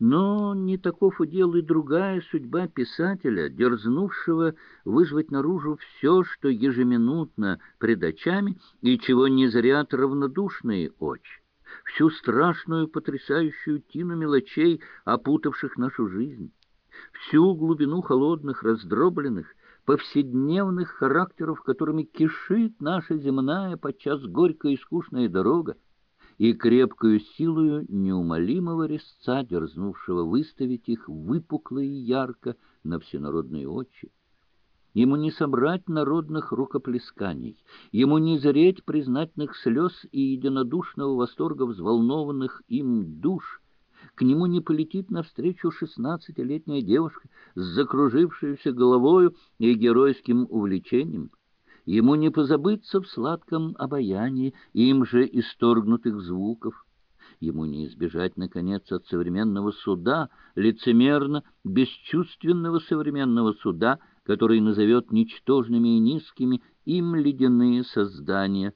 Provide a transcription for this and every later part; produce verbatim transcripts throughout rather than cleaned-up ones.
Но не таков удел и другая судьба писателя, дерзнувшего вызвать наружу все, что ежеминутно пред очами и чего не зрят равнодушные очи, всю страшную потрясающую тину мелочей, опутавших нашу жизнь, всю глубину холодных, раздробленных, повседневных характеров, которыми кишит наша земная, подчас горькая и скучная дорога, и крепкую силою неумолимого резца, дерзнувшего выставить их выпукло и ярко на всенародные очи. Ему не собрать народных рукоплесканий, ему не зреть признательных слез и единодушного восторга взволнованных им душ. К нему не полетит навстречу шестнадцатилетняя девушка с закружившейся головою и геройским увлечением. Ему не позабыться в сладком обаянии им же исторгнутых звуков. Ему не избежать, наконец, от современного суда, лицемерно бесчувственного современного суда, который назовет ничтожными и низкими им ледяные создания,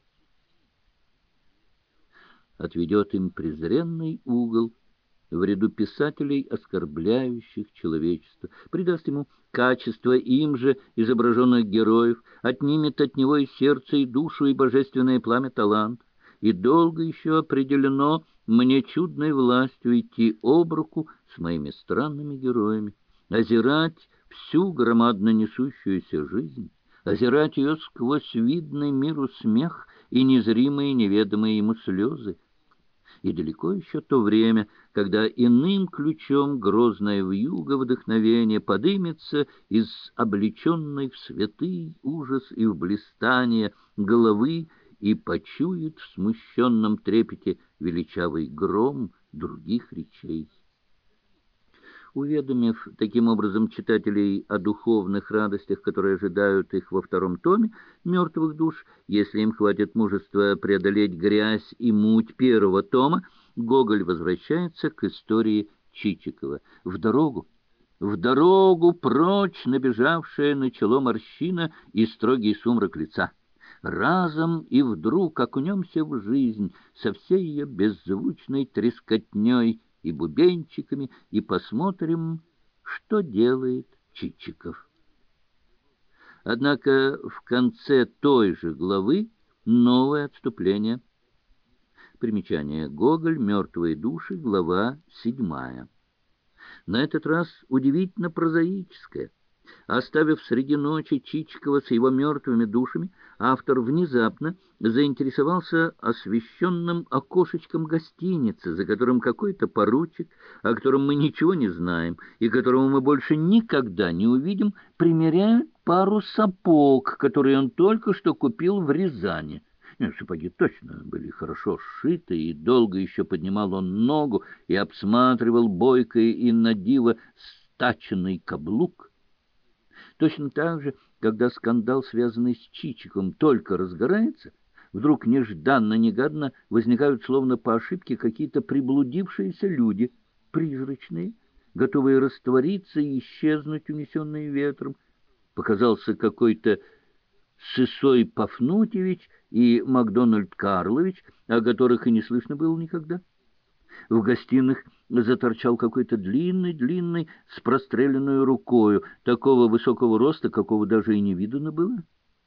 отведет им презренный угол в ряду писателей, оскорбляющих человечество, придаст ему качество им же изображенных героев, отнимет от него и сердце, и душу, и божественное пламя талант, и долго еще определено мне чудной властью идти об руку с моими странными героями, озирать всю громадно несущуюся жизнь, озирать ее сквозь видный миру смех и незримые неведомые ему слезы. И далеко еще то время, когда иным ключом грозная вьюга вдохновения подымется из облеченной в святый ужас и в блистание головы и почует в смущенном трепете величавый гром других речей. Уведомив таким образом читателей о духовных радостях, которые ожидают их во втором томе «Мертвых душ», если им хватит мужества преодолеть грязь и муть первого тома, Гоголь возвращается к истории Чичикова. В дорогу, в дорогу прочь набежавшая на чело морщина и строгий сумрак лица. Разом и вдруг окунемся в жизнь со всей ее беззвучной трескотней и бубенчиками, и посмотрим, что делает Чичиков. Однако в конце той же главы новое отступление. Примечание. Гоголь. Мертвые души. Глава седьмая. На этот раз удивительно прозаическое. Оставив среди ночи Чичикова с его мертвыми душами, автор внезапно заинтересовался освещенным окошечком гостиницы, за которым какой-то поручик, о котором мы ничего не знаем и которого мы больше никогда не увидим, примеряет пару сапог, которые он только что купил в Рязани. Нет, сапоги точно были хорошо сшиты, и долго еще поднимал он ногу и обсматривал бойко и надиво стаченный каблук. Точно так же, когда скандал, связанный с Чичиком, только разгорается, вдруг нежданно-негаданно возникают словно по ошибке какие-то приблудившиеся люди, призрачные, готовые раствориться и исчезнуть, унесенные ветром. Показался какой-то Сысой Пафнутьевич и Макдональд Карлович, о которых и не слышно было никогда. В гостиных заторчал какой-то длинный-длинный с простреленной рукою, такого высокого роста, какого даже и не видано было.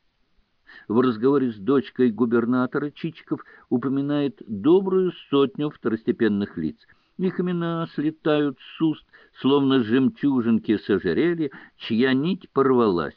В разговоре с дочкой губернатора Чичиков упоминает добрую сотню второстепенных лиц. Их имена слетают с уст, словно жемчужинки с ожерелья, чья нить порвалась.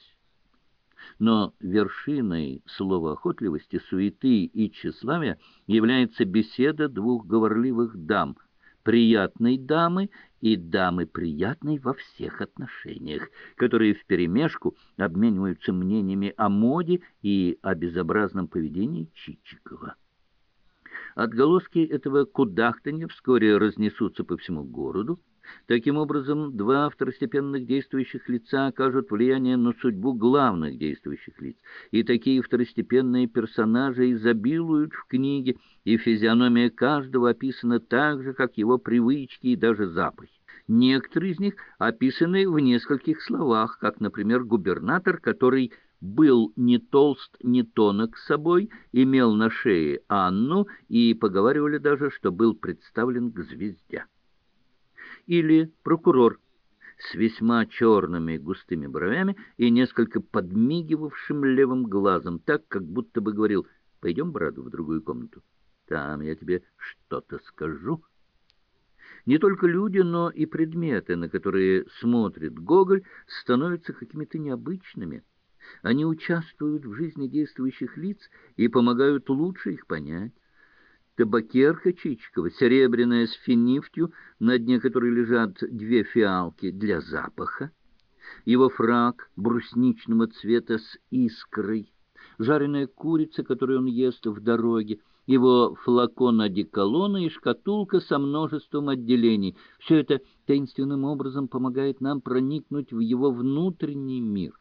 Но вершиной словоохотливости, суеты и тщеславия является беседа двух говорливых дам, приятной дамы и дамы приятной во всех отношениях, которые вперемешку обмениваются мнениями о моде и о безобразном поведении Чичикова. Отголоски этого кудахтанья вскоре разнесутся по всему городу. Таким образом, два второстепенных действующих лица окажут влияние на судьбу главных действующих лиц, и такие второстепенные персонажи изобилуют в книге, и физиономия каждого описана так же, как его привычки и даже запахи. Некоторые из них описаны в нескольких словах, как, например, губернатор, который был не толст, не тонок собой, имел на шее Анну, и поговаривали даже, что был представлен к звезде. или прокурор с весьма черными густыми бровями и несколько подмигивавшим левым глазом, так, как будто бы говорил: «Пойдем, брат, в другую комнату. Там я тебе что-то скажу». Не только люди, но и предметы, на которые смотрит Гоголь, становятся какими-то необычными. Они участвуют в жизни действующих лиц и помогают лучше их понять. Табакерка Чичикова, серебряная с финифтью, на дне которой лежат две фиалки для запаха, его фрак брусничного цвета с искрой, жареная курица, которую он ест в дороге, его флакон одеколона и шкатулка со множеством отделений. Все это таинственным образом помогает нам проникнуть в его внутренний мир.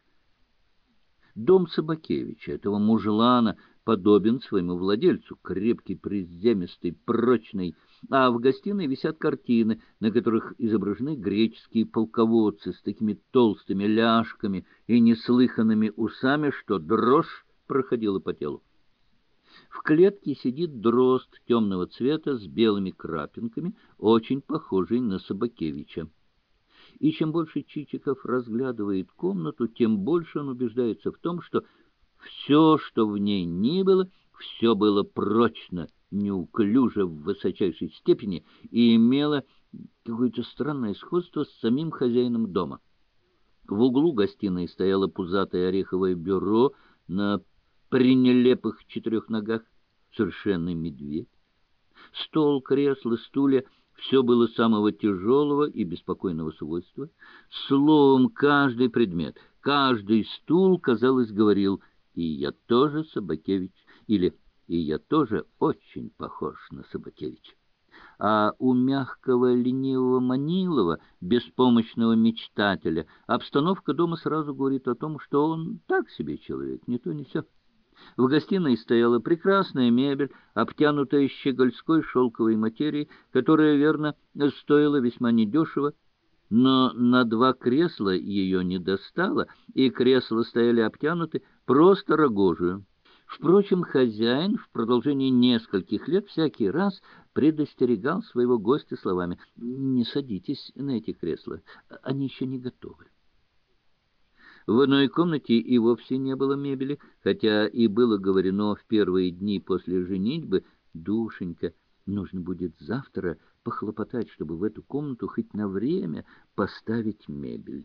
Дом Собакевича, этого мужлана, подобен своему владельцу, крепкий, приземистый, прочный, а в гостиной висят картины, на которых изображены греческие полководцы с такими толстыми ляжками и неслыханными усами, что дрожь проходила по телу. В клетке сидит дрозд темного цвета с белыми крапинками, очень похожий на Собакевича. И чем больше Чичиков разглядывает комнату, тем больше он убеждается в том, что все, что в ней ни было, все было прочно, неуклюже в высочайшей степени и имело какое-то странное сходство с самим хозяином дома. В углу гостиной стояло пузатое ореховое бюро на пренелепых четырех ногах, совершенный медведь. Стол, кресло, стулья — все было самого тяжелого и беспокойного свойства. Словом, каждый предмет, каждый стул, казалось, говорил: «И я тоже Собакевич», или «И я тоже очень похож на Собакевича». А у мягкого, ленивого Манилова, беспомощного мечтателя, обстановка дома сразу говорит о том, что он так себе человек, ни то ни сё. В гостиной стояла прекрасная мебель, обтянутая щегольской шелковой материей, которая, верно, стоила весьма недешево, но на два кресла ее не достало, и кресла стояли обтянуты просто рогожию. Впрочем, хозяин в продолжении нескольких лет всякий раз предостерегал своего гостя словами: «Не садитесь на эти кресла, они еще не готовы». В иной комнате и вовсе не было мебели, хотя и было говорено в первые дни после женитьбы: «Душенька, нужно будет завтра похлопотать, чтобы в эту комнату хоть на время поставить мебель».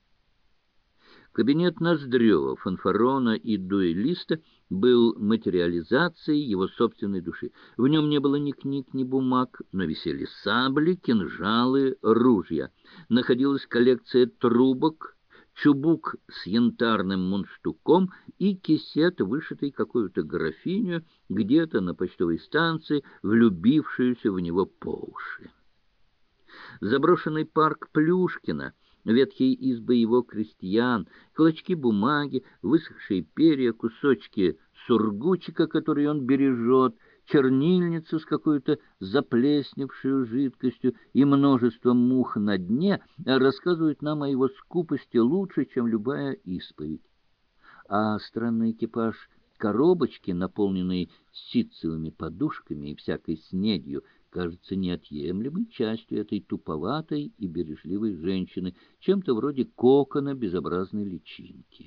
Кабинет Ноздрева, фанфарона и дуэлиста был материализацией его собственной души. В нем не было ни книг, ни бумаг, но висели сабли, кинжалы, ружья. Находилась коллекция трубок, чубук с янтарным мундштуком и кисет, вышитый какую-то графиню, где-то на почтовой станции, влюбившуюся в него по уши. Заброшенный парк Плюшкина, ветхие избы его крестьян, клочки бумаги, высохшие перья, кусочки сургучика, который он бережет, чернильницу с какой-то заплесневшей жидкостью и множество мух на дне рассказывают нам о его скупости лучше, чем любая исповедь. А странный экипаж коробочки, наполненные ситцевыми подушками и всякой снедью, кажется неотъемлемой частью этой туповатой и бережливой женщины, чем-то вроде кокона безобразной личинки.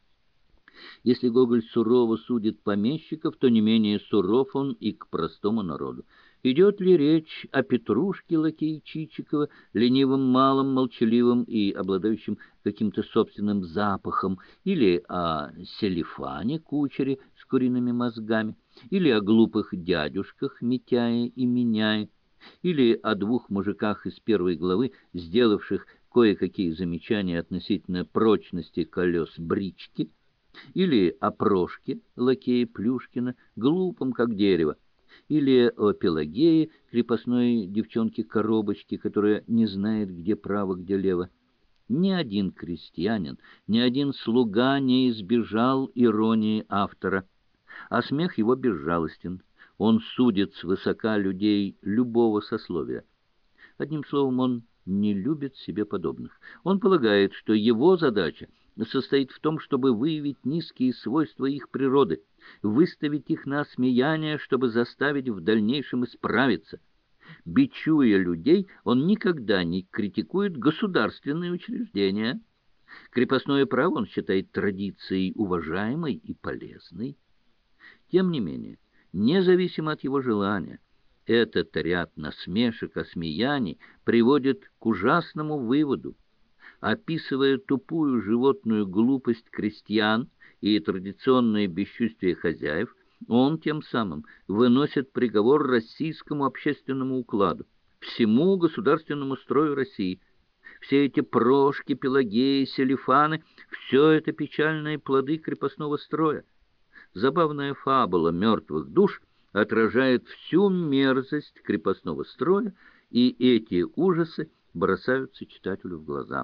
Если Гоголь сурово судит помещиков, то не менее суров он и к простому народу. Идет ли речь о Петрушке, лакее Чичикова, ленивом, малом, молчаливом и обладающем каким-то собственным запахом, или о Селифане, кучере с куриными мозгами, или о глупых дядюшках Митяе и Миняе, или о двух мужиках из первой главы, сделавших кое-какие замечания относительно прочности колес брички, или о Прошке, лакее Плюшкина, глупом как дерево, или о Пелагее, крепостной девчонке-коробочке, которая не знает, где право, где лево. Ни один крестьянин, ни один слуга не избежал иронии автора, а смех его безжалостен. Он судит свысока людей любого сословия. Одним словом, он не любит себе подобных. Он полагает, что его задача состоит в том, чтобы выявить низкие свойства их природы, выставить их на осмеяние, чтобы заставить в дальнейшем исправиться. Бичуя людей, он никогда не критикует государственные учреждения. Крепостное право он считает традицией уважаемой и полезной. Тем не менее, независимо от его желания, этот ряд насмешек, осмеяний приводит к ужасному выводу. Описывая тупую животную глупость крестьян и традиционное бесчувствие хозяев, он тем самым выносит приговор российскому общественному укладу, всему государственному строю России. Все эти Прошки, Пелагеи, Селифаны — все это печальные плоды крепостного строя. Забавная фабула «Мертвых душ» отражает всю мерзость крепостного строя, и эти ужасы бросаются читателю в глаза.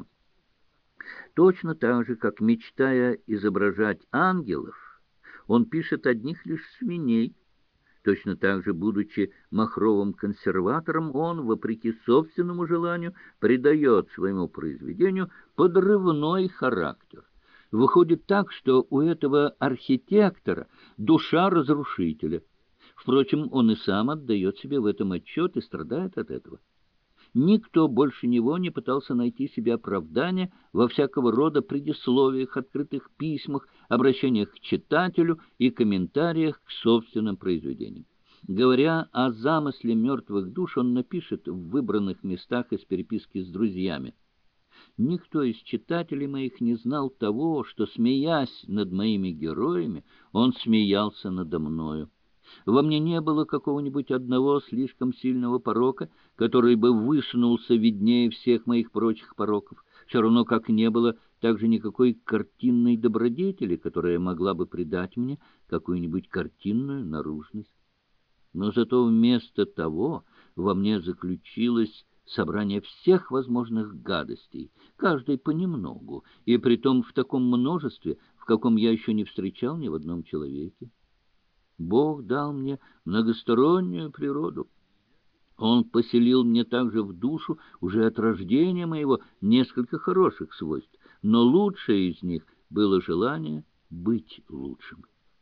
Точно так же, как, мечтая изображать ангелов, он пишет одних лишь свиней. Точно так же, будучи махровым консерватором, он, вопреки собственному желанию, придает своему произведению подрывной характер. Выходит так, что у этого архитектора душа разрушителя. Впрочем, он и сам отдает себе в этом отчет и страдает от этого. Никто больше него не пытался найти себе оправдания во всякого рода предисловиях, открытых письмах, обращениях к читателю и комментариях к собственным произведениям. Говоря о замысле «Мертвых душ», он напишет в выбранных местах из переписки с друзьями: «Никто из читателей моих не знал того, что, смеясь над моими героями, он смеялся надо мною. Во мне не было какого-нибудь одного слишком сильного порока, который бы высунулся виднее всех моих прочих пороков, все равно как не было также никакой картинной добродетели, которая могла бы придать мне какую-нибудь картинную наружность. Но зато вместо того во мне заключилось собрание всех возможных гадостей, каждой понемногу, и притом в таком множестве, в каком я еще не встречал ни в одном человеке. Бог дал мне многостороннюю природу. Он поселил мне также в душу уже от рождения моего несколько хороших свойств, но лучшее из них было желание быть лучшим.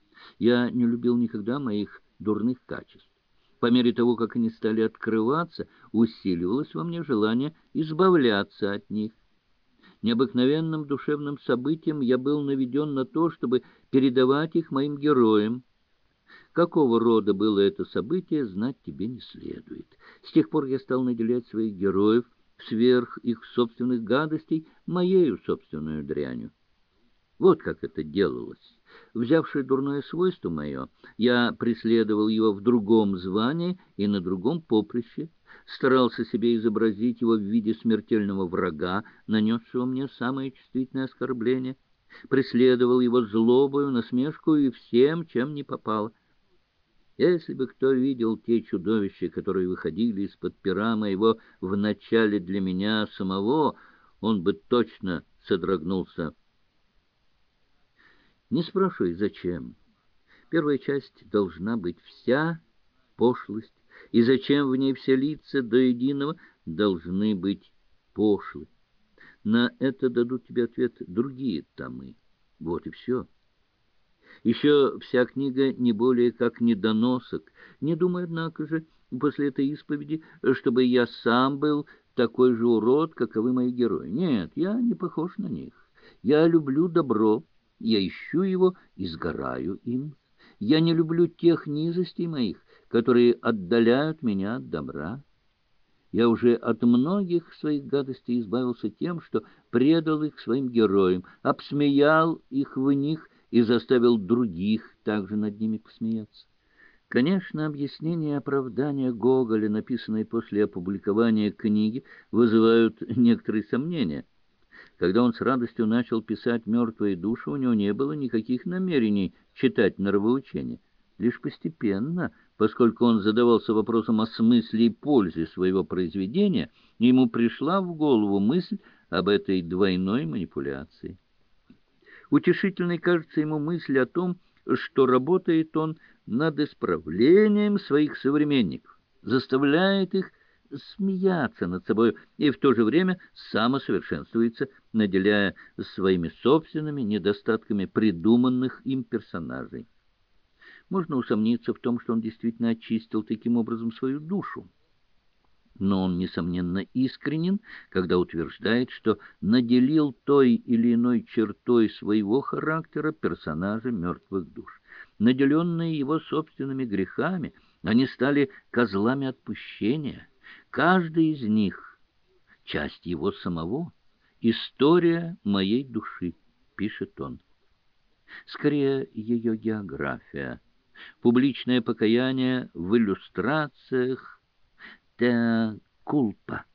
Я не любил никогда моих дурных качеств. По мере того, как они стали открываться, усиливалось во мне желание избавляться от них. Необыкновенным душевным событием я был наведен на то, чтобы передавать их моим героям. Какого рода было это событие, знать тебе не следует. С тех пор я стал наделять своих героев сверх их собственных гадостей моею собственную дрянью. Вот как это делалось. Взявший дурное свойство мое, я преследовал его в другом звании и на другом поприще, старался себе изобразить его в виде смертельного врага, нанесшего мне самое чувствительное оскорбление, преследовал его злобою, насмешкою и всем, чем не попало. Если бы кто видел те чудовища, которые выходили из-под пера моего в начале для меня самого, он бы точно содрогнулся. Не спрашивай, зачем. Первая часть должна быть вся пошлость, и зачем в ней все лица до единого должны быть пошлы. На это дадут тебе ответ другие томы. Вот и все. Еще вся книга не более как недоносок. Не думай, однако же, после этой исповеди, чтобы я сам был такой же урод, каковы мои герои. Нет, я не похож на них. Я люблю добро, я ищу его и сгораю им. Я не люблю тех низостей моих, которые отдаляют меня от добра. Я уже от многих своих гадостей избавился тем, что предал их своим героям, обсмеял их в них и заставил других также над ними посмеяться. Конечно, объяснения и оправдания Гоголя, написанные после опубликования книги, вызывают некоторые сомнения. Когда он с радостью начал писать «Мертвые души», у него не было никаких намерений читать нравоучения. Лишь постепенно, поскольку он задавался вопросом о смысле и пользе своего произведения, ему пришла в голову мысль об этой двойной манипуляции. Утешительной кажется ему мысль о том, что работает он над исправлением своих современников, заставляет их смеяться над собой и в то же время самосовершенствуется, наделяя своими собственными недостатками придуманных им персонажей. Можно усомниться в том, что он действительно очистил таким образом свою душу. Но он, несомненно, искренен, когда утверждает, что наделил той или иной чертой своего характера персонажа «Мертвых душ». Наделенные его собственными грехами, они стали козлами отпущения. Каждый из них — часть его самого, история моей души, пишет он. Скорее, ее география, публичное покаяние в иллюстрациях «Теа кульпа».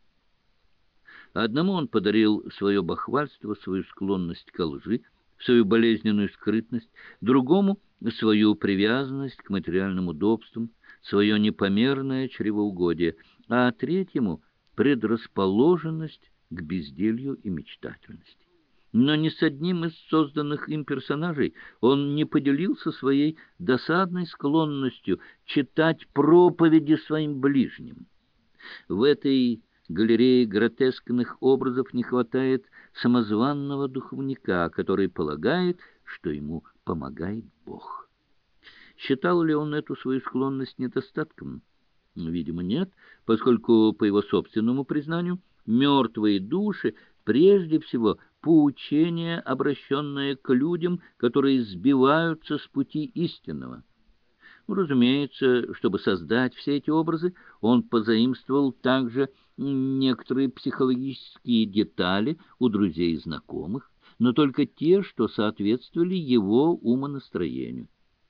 Одному он подарил свое бахвальство, свою склонность к лжи, свою болезненную скрытность, другому — свою привязанность к материальным удобствам, свое непомерное чревоугодие, а третьему — предрасположенность к безделью и мечтательности. Но ни с одним из созданных им персонажей он не поделился своей досадной склонностью читать проповеди своим ближним. В этой галерее гротескных образов не хватает самозванного духовника, который полагает, что ему помогает Бог. Считал ли он эту свою склонность недостатком? Видимо, нет, поскольку, по его собственному признанию, мертвые души прежде всего поучение, обращенное к людям, которые сбиваются с пути истинного. Разумеется, чтобы создать все эти образы, он позаимствовал также некоторые психологические детали у друзей и знакомых, но только те, что соответствовали его умонастроению.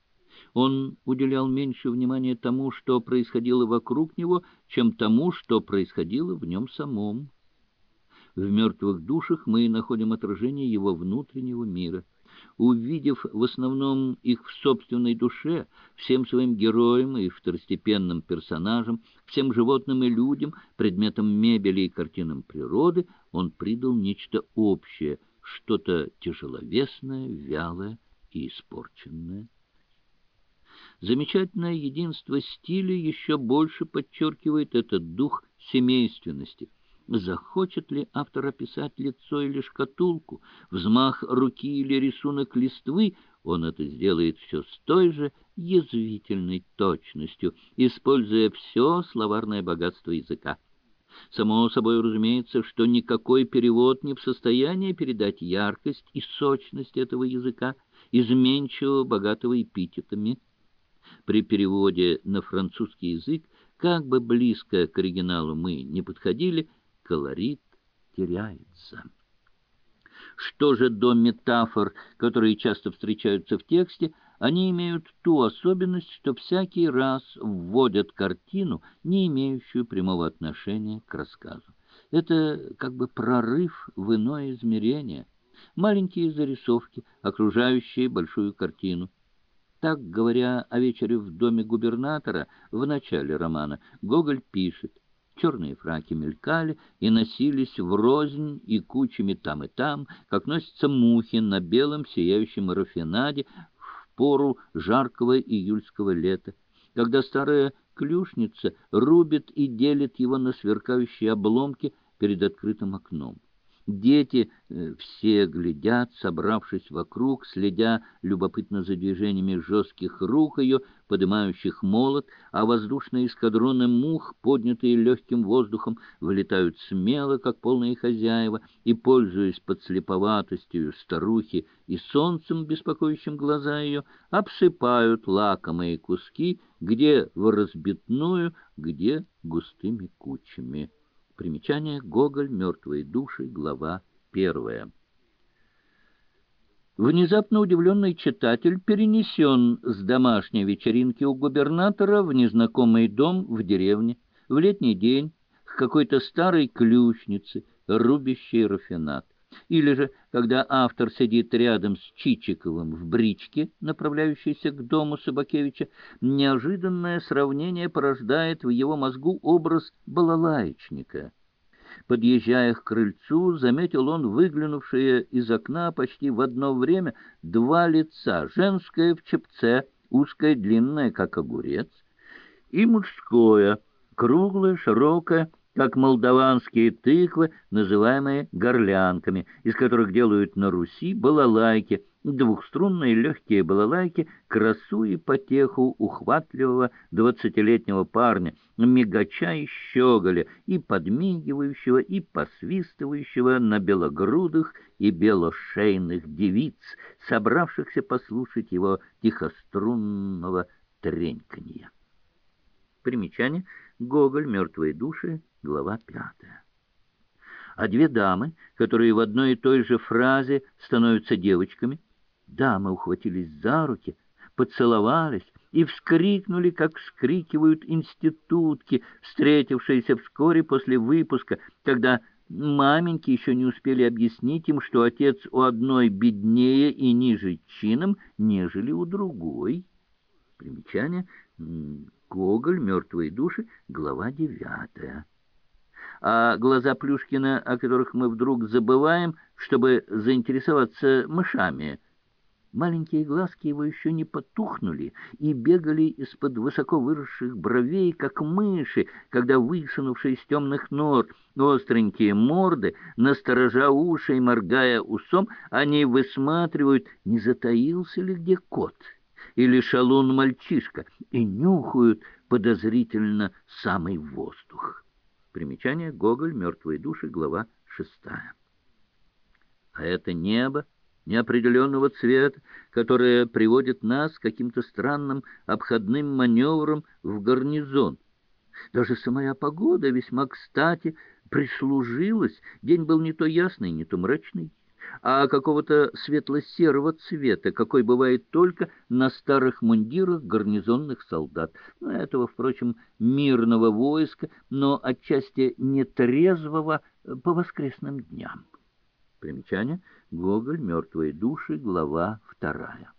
Он уделял меньше внимания тому, что происходило вокруг него, чем тому, что происходило в нем самом. В «Мертвых душах» мы находим отражение его внутреннего мира. Увидев в основном их в собственной душе, всем своим героям и второстепенным персонажам, всем животным и людям, предметам мебели и картинам природы, он придал нечто общее, что-то тяжеловесное, вялое и испорченное. Замечательное единство стиля еще больше подчеркивает этот дух семейственности. Захочет ли автор описать лицо или шкатулку, взмах руки или рисунок листвы, он это сделает все с той же язвительной точностью, используя все словарное богатство языка. Само собой разумеется, что никакой перевод не в состоянии передать яркость и сочность этого языка, изменчивого, богатого эпитетами. При переводе на французский язык, как бы близко к оригиналу мы не подходили, колорит теряется. Что же до метафор, которые часто встречаются в тексте, они имеют ту особенность, что всякий раз вводят картину, не имеющую прямого отношения к рассказу. Это как бы прорыв в иное измерение, маленькие зарисовки, окружающие большую картину. Так, говоря о вечере в доме губернатора в начале романа, Гоголь пишет: черные фраки мелькали и носились врознь и кучами там и там, как носятся мухи на белом сияющем рафинаде в пору жаркого июльского лета, когда старая клюшница рубит и делит его на сверкающие обломки перед открытым окном. Дети э, все глядят, собравшись вокруг, следя любопытно за движениями жестких рук ее, поднимающих молот, а воздушные эскадроны мух, поднятые легким воздухом, вылетают смело, как полные хозяева, и, пользуясь подслеповатостью старухи и солнцем, беспокоящим глаза ее, обсыпают лакомые куски, где в разбитную, где густыми кучами. Примечание: Гоголь, «Мертвые души», глава первая. Внезапно удивленный читатель перенесен с домашней вечеринки у губернатора в незнакомый дом в деревне, в летний день, к какой-то старой клюшнице, рубящей рафинад. Или же, когда автор сидит рядом с Чичиковым в бричке, направляющейся к дому Собакевича, неожиданное сравнение порождает в его мозгу образ балалаечника. Подъезжая к крыльцу, заметил он выглянувшие из окна почти в одно время два лица: женское в чепце, узкое, длинное, как огурец, и мужское, круглое, широкое, как молдаванские тыквы, называемые горлянками, из которых делают на Руси балалайки, двухструнные легкие балалайки, красу и потеху ухватливого двадцатилетнего парня, мигача и щеголя, и подмигивающего, и посвистывающего на белогрудых и белошейных девиц, собравшихся послушать его тихострунного треньканья. Примечание. Гоголь. Мертвые души. Глава пятая. А две дамы, которые в одной и той же фразе становятся девочками, дамы ухватились за руки, поцеловались и вскрикнули, как вскрикивают институтки, встретившиеся вскоре после выпуска, когда маменьки еще не успели объяснить им, что отец у одной беднее и ниже чином, нежели у другой. Примечание. Гоголь. Мертвые души. Глава девятая. А глаза Плюшкина, о которых мы вдруг забываем, чтобы заинтересоваться мышами. Маленькие глазки его еще не потухнули и бегали из-под высоко выросших бровей, как мыши, когда, высунувшие из темных нор остренькие морды, насторожа уши и моргая усом, они высматривают, не затаился ли где кот или шалун-мальчишка, и нюхают подозрительно самый воздух. Примечание. Гоголь. Мертвые души. Глава шестая. А это небо неопределенного цвета, которое приводит нас каким-то странным обходным маневром в гарнизон. Даже самая погода весьма кстати прислужилась. День был не то ясный, не то мрачный, а какого-то светло-серого цвета, какой бывает только на старых мундирах гарнизонных солдат. Ну, этого, впрочем, мирного войска, но отчасти нетрезвого по воскресным дням. Примечание. Гоголь. Мертвые души. Глава вторая.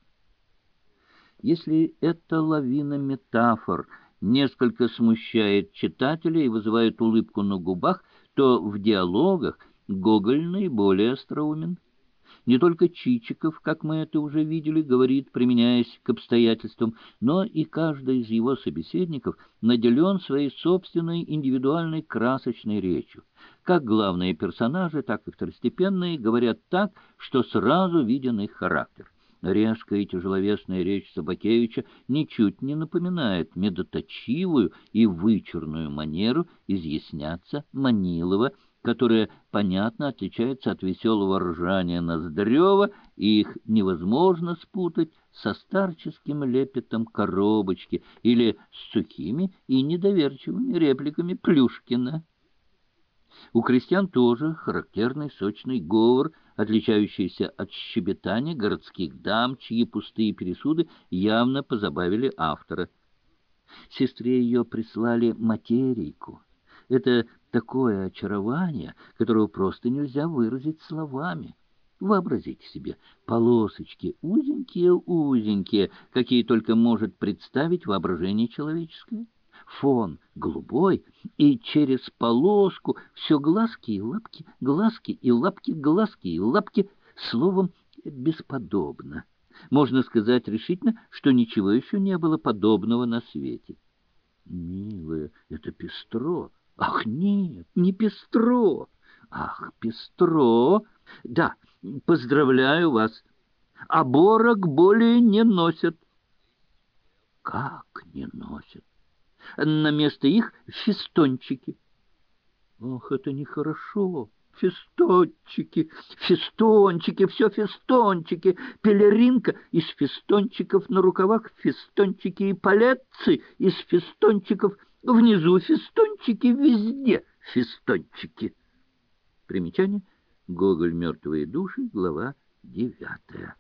Если эта лавина метафор несколько смущает читателя и вызывает улыбку на губах, то в диалогах Гоголь наиболее остроумен. Не только Чичиков, как мы это уже видели, говорит, применяясь к обстоятельствам, но и каждый из его собеседников наделен своей собственной индивидуальной красочной речью. Как главные персонажи, так и второстепенные говорят так, что сразу виден их характер. Резкая и тяжеловесная речь Собакевича ничуть не напоминает медоточивую и вычурную манеру изъясняться Манилова, которая, понятно, отличается от веселого ржания Ноздрева, и их невозможно спутать со старческим лепетом Коробочки или с сухими и недоверчивыми репликами Плюшкина. У крестьян тоже характерный сочный говор, отличающийся от щебетания городских дам, чьи пустые пересуды явно позабавили автора. Сестре ее прислали материйку. Это такое очарование, которого просто нельзя выразить словами. Вообразите себе, полосочки узенькие-узенькие, какие только может представить воображение человеческое. Фон голубой, и через полоску все глазки и лапки, глазки и лапки, глазки и лапки, словом, бесподобно. Можно сказать решительно, что ничего еще не было подобного на свете. Милая, это пестро. Ах, нет, не пестро. Ах, пестро. Да, поздравляю вас. Оборок более не носят. Как не носят? На место их фестончики. Ох, это нехорошо. Фестончики, фестончики, все фестончики. Пелеринка из фестончиков на рукавах, фестончики и палетцы из фестончиков. Внизу фестончики, везде фестончики. Примечание. Гоголь. Мертвые души. Глава девятая.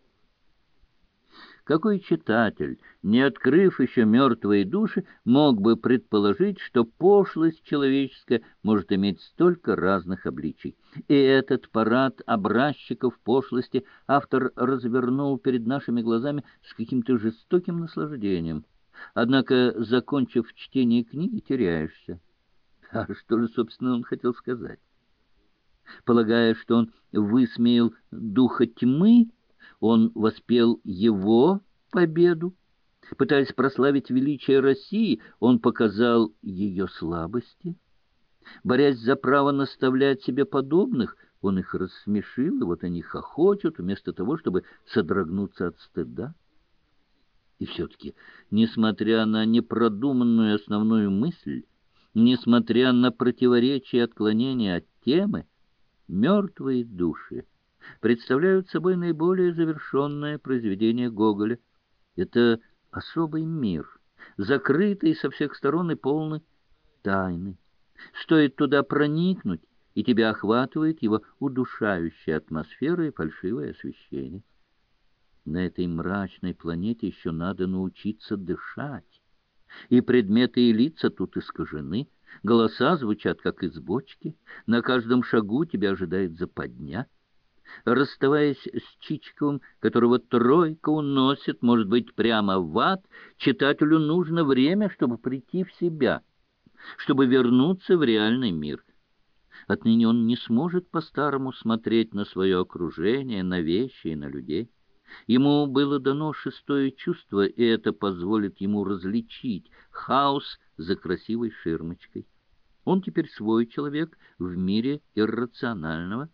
Какой читатель, не открыв еще «Мертвые души», мог бы предположить, что пошлость человеческая может иметь столько разных обличий? И этот парад образчиков пошлости автор развернул перед нашими глазами с каким-то жестоким наслаждением. Однако, закончив чтение книги, теряешься. А что же, собственно, он хотел сказать? Полагая, что он высмеял духа тьмы, он воспел его победу. Пытаясь прославить величие России, он показал ее слабости. Борясь за право наставлять себе подобных, Он их рассмешил, и вот они хохочут, вместо того, чтобы содрогнуться от стыда. И все-таки, несмотря на непродуманную основную мысль, несмотря на противоречия и отклонения от темы, «Мертвые души» представляют собой наиболее завершенное произведение Гоголя. Это особый мир, закрытый со всех сторон и полный тайны. Стоит туда проникнуть, и тебя охватывает его удушающая атмосфера и фальшивое освещение. На этой мрачной планете еще надо научиться дышать. И предметы и лица тут искажены, голоса звучат, как из бочки, на каждом шагу тебя ожидает западня. Расставаясь с Чичиковым, которого тройка уносит, может быть, прямо в ад, читателю нужно время, чтобы прийти в себя, чтобы вернуться в реальный мир. Отныне он не сможет по-старому смотреть на свое окружение, на вещи и на людей. Ему было дано шестое чувство, и это позволит ему различить хаос за красивой ширмочкой. Он теперь свой человек в мире иррационального.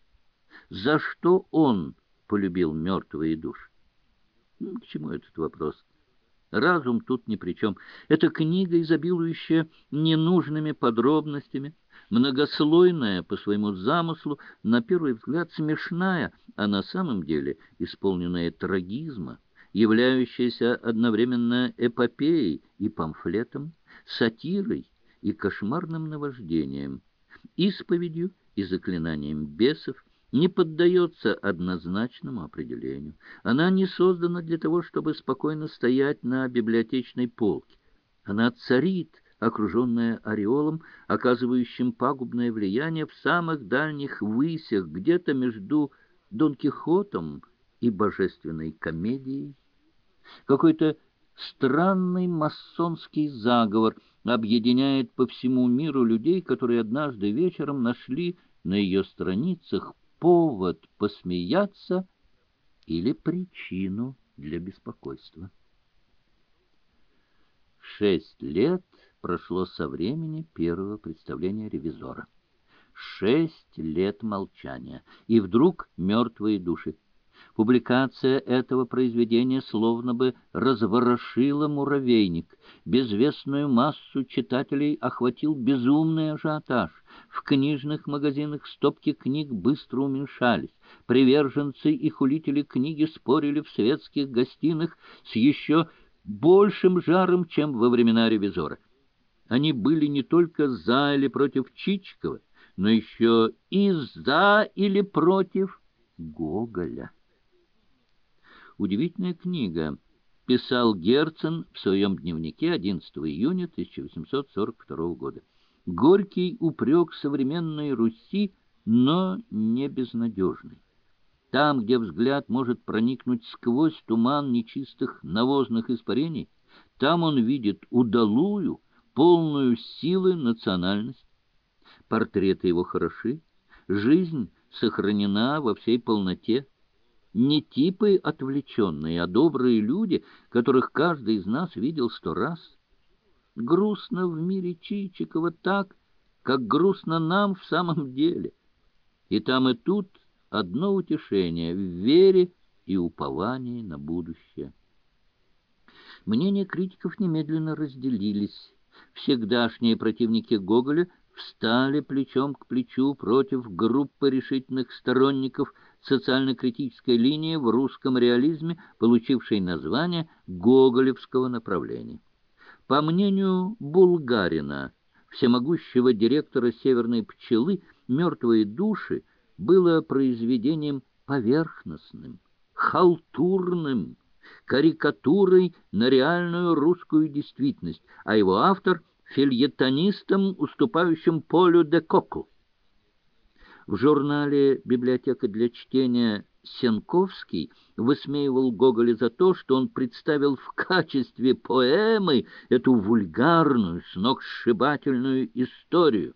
За что он полюбил мертвые души? К чему этот вопрос? Разум тут ни при чем. Это книга, изобилующая ненужными подробностями, многослойная по своему замыслу, на первый взгляд смешная, а на самом деле исполненная трагизма, являющаяся одновременно эпопеей и памфлетом, сатирой и кошмарным наваждением, исповедью и заклинанием бесов, не поддается однозначному определению. Она не создана для того, чтобы спокойно стоять на библиотечной полке. Она царит, окруженная ореолом, оказывающим пагубное влияние в самых дальних высях, где-то между Дон Кихотом и божественной комедией. Какой-то странный масонский заговор объединяет по всему миру людей, которые однажды вечером нашли на ее страницах повод посмеяться или причину для беспокойства. Шесть лет прошло со времени первого представления «Ревизора». Шесть лет молчания, и вдруг «Мертвые души». Публикация этого произведения словно бы разворошила муравейник. Безвестную массу читателей охватил безумный ажиотаж. В книжных магазинах стопки книг быстро уменьшались. Приверженцы и хулители книги спорили в светских гостиных с еще большим жаром, чем во времена «Ревизора». Они были не только за или против Чичикова, но еще и за или против Гоголя. Удивительная книга, писал Герцен в своем дневнике одиннадцатого июня тысяча восемьсот сорок второго года. Горький упрек современной Руси, но не безнадежный. Там, где взгляд может проникнуть сквозь туман нечистых навозных испарений, там он видит удалую, полную силы национальность. Портреты его хороши, жизнь сохранена во всей полноте. Не типы отвлеченные, а добрые люди, которых каждый из нас видел сто раз. Грустно в мире Чичикова так, как грустно нам в самом деле. И там, и тут одно утешение в вере и уповании на будущее. Мнения критиков немедленно разделились. Всегдашние противники Гоголя встали плечом к плечу против группы решительных сторонников социально-критической линии в русском реализме, получившей название гоголевского направления. По мнению Булгарина, всемогущего директора «Северной пчелы», «Мертвые души» было произведением поверхностным, халтурным, карикатурой на реальную русскую действительность, а его автор — фельетонистом, уступающим Полю де Коку. В журнале «Библиотека для чтения» Сенковский высмеивал Гоголя за то, что он представил в качестве поэмы эту вульгарную, сногсшибательную историю.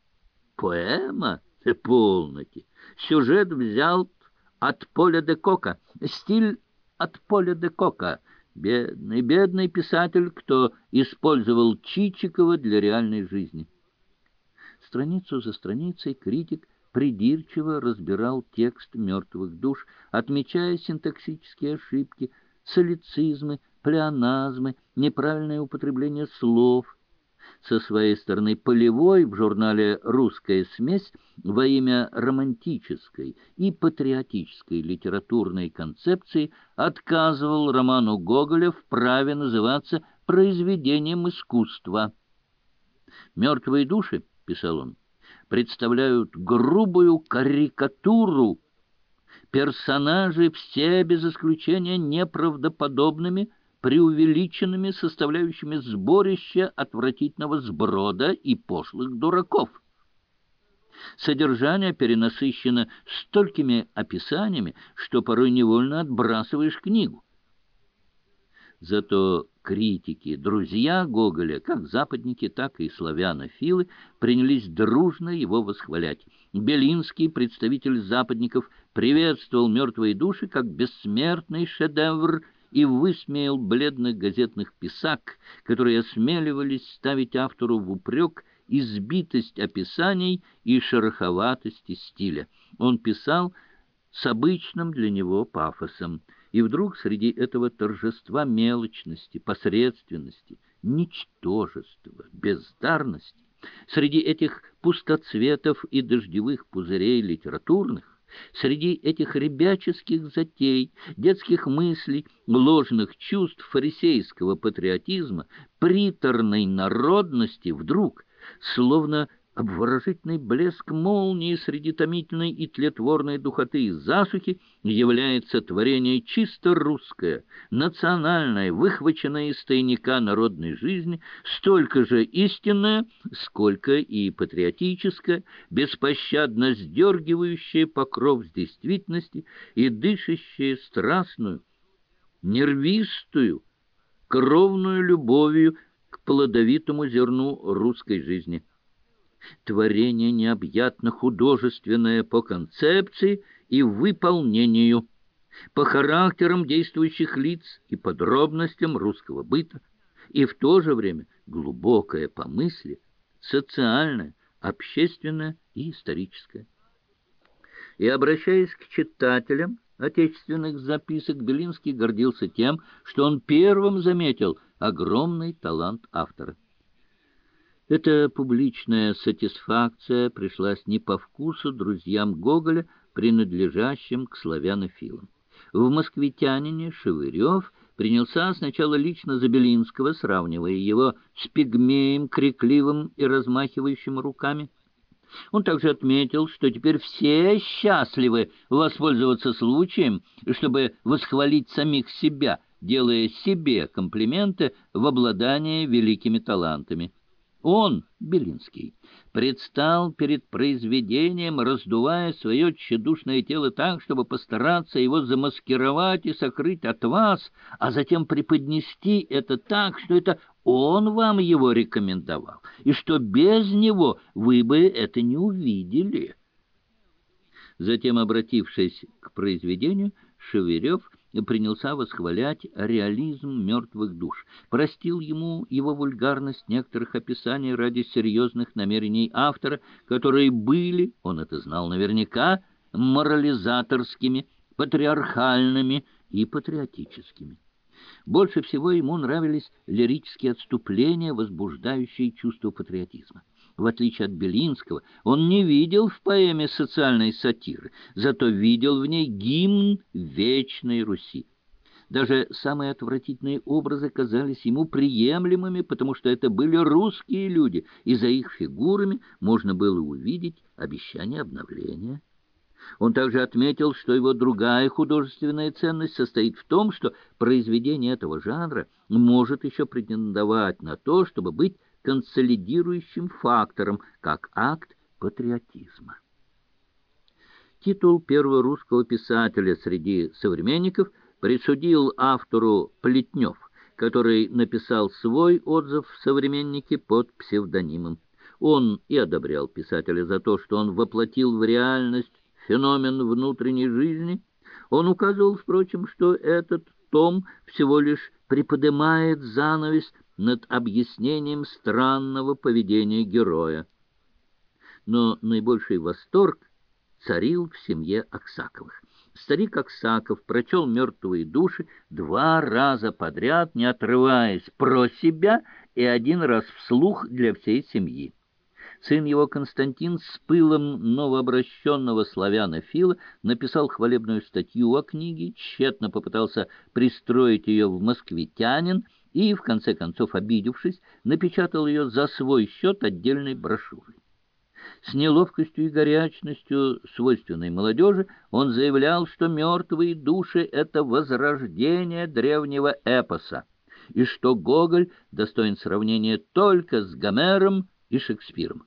Поэма? Полноте. Сюжет взял от Поля де Кока, стиль от Поля де Кока. Бедный, бедный писатель, кто использовал Чичикова для реальной жизни. Страницу за страницей критик придирчиво разбирал текст «Мертвых душ», отмечая синтаксические ошибки, соллицизмы, плеоназмы, неправильное употребление слов. Со своей стороны Полевой в журнале «Русская смесь» во имя романтической и патриотической литературной концепции отказывал роману Гоголя в праве называться произведением искусства. «Мертвые души», — писал он, — «представляют грубую карикатуру, персонажи все без исключения неправдоподобными, преувеличенными, составляющими сборище отвратительного сброда и пошлых дураков. Содержание перенасыщено столькими описаниями, что порой невольно отбрасываешь книгу. Зато критики, друзья Гоголя, как западники, так и славянофилы, принялись дружно его восхвалять. Белинский, представитель западников, приветствовал «Мертвые души» как бессмертный шедевр и высмеял бледных газетных писак, которые осмеливались ставить автору в упрек избитость описаний и шероховатости стиля. Он писал с обычным для него пафосом, и вдруг среди этого торжества мелочности, посредственности, ничтожества, бездарности, среди этих пустоцветов и дождевых пузырей литературных, среди этих ребяческих затей, детских мыслей, ложных чувств фарисейского патриотизма, приторной народности, вдруг, словно обворожительный блеск молнии среди томительной и тлетворной духоты и засухи, является творение чисто русское, национальное, выхваченное из тайника народной жизни, столько же истинное, сколько и патриотическое, беспощадно сдергивающее покров с действительности и дышащее страстную, нервистую, кровную любовью к плодовитому зерну русской жизни. Творение необъятно художественное по концепции и выполнению, по характерам действующих лиц и подробностям русского быта, и в то же время глубокое по мысли, социальное, общественное и историческое. И, обращаясь к читателям отечественных записок, Белинский гордился тем, что он первым заметил огромный талант автора. Эта публичная сатисфакция пришлась не по вкусу друзьям Гоголя, принадлежащим к славянофилам. В «Москвитянине» Шевырев принялся сначала лично за Белинского, сравнивая его с пигмеем, крикливым и размахивающим руками. Он также отметил, что теперь все счастливы воспользоваться случаем, чтобы восхвалить самих себя, делая себе комплименты в обладании великими талантами. Он, Белинский, предстал перед произведением, раздувая свое тщедушное тело так, чтобы постараться его замаскировать и сокрыть от вас, а затем преподнести это так, что это он вам его рекомендовал, и что без него вы бы это не увидели. Затем, обратившись к произведению, Шевырев принялся восхвалять реализм «Мертвых душ», простил ему его вульгарность некоторых описаний ради серьезных намерений автора, которые были, он это знал наверняка, морализаторскими, патриархальными и патриотическими. Больше всего ему нравились лирические отступления, возбуждающие чувство патриотизма. В отличие от Белинского, он не видел в поэме социальной сатиры, зато видел в ней гимн вечной Руси. Даже самые отвратительные образы казались ему приемлемыми, потому что это были русские люди, и за их фигурами можно было увидеть обещание обновления. Он также отметил, что его другая художественная ценность состоит в том, что произведение этого жанра может еще претендовать на то, чтобы быть консолидирующим фактором, как акт патриотизма. Титул первого русского писателя среди современников присудил автору Плетнев, который написал свой отзыв в «Современнике» под псевдонимом. Он и одобрял писателя за то, что он воплотил в реальность феномен внутренней жизни. Он указывал, впрочем, что этот том всего лишь приподнимает занавес над объяснением странного поведения героя. Но наибольший восторг царил в семье Аксаковых. Старик Аксаков прочел «Мертвые души» два раза подряд, не отрываясь, про себя и один раз вслух для всей семьи. Сын его Константин с пылом новообращенного славянофила написал хвалебную статью о книге, тщетно попытался пристроить ее в «Москвитянин» и, в конце концов, обидевшись, напечатал ее за свой счет отдельной брошюрой. С неловкостью и горячностью, свойственной молодежи, он заявлял, что «Мертвые души» — это возрождение древнего эпоса, и что Гоголь достоин сравнения только с Гомером и Шекспиром.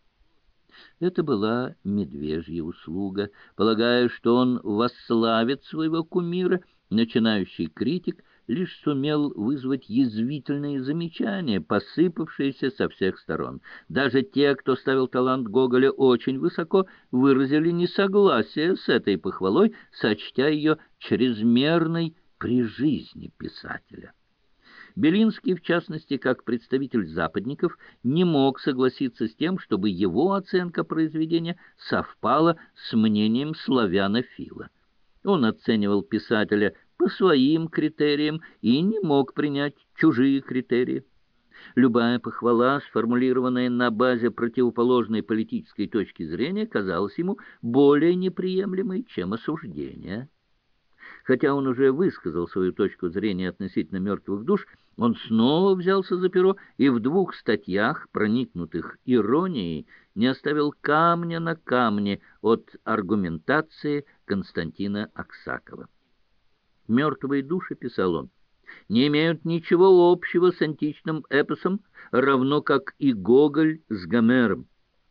Это была медвежья услуга. Полагая, что он восславит своего кумира, начинающий критик лишь сумел вызвать язвительные замечания, посыпавшиеся со всех сторон. Даже те, кто ставил талант Гоголя очень высоко, выразили несогласие с этой похвалой, сочтя ее чрезмерной при жизни писателя. Белинский, в частности, как представитель западников, не мог согласиться с тем, чтобы его оценка произведения совпала с мнением славянофила. Он оценивал писателя по своим критериям и не мог принять чужие критерии. Любая похвала, сформулированная на базе противоположной политической точки зрения, казалась ему более неприемлемой, чем осуждение. Хотя он уже высказал свою точку зрения относительно «Мертвых душ», он снова взялся за перо и в двух статьях, проникнутых иронией, не оставил камня на камне от аргументации Константина Аксакова. «Мертвые души», — писал он, — «не имеют ничего общего с античным эпосом, равно как и Гоголь с Гомером.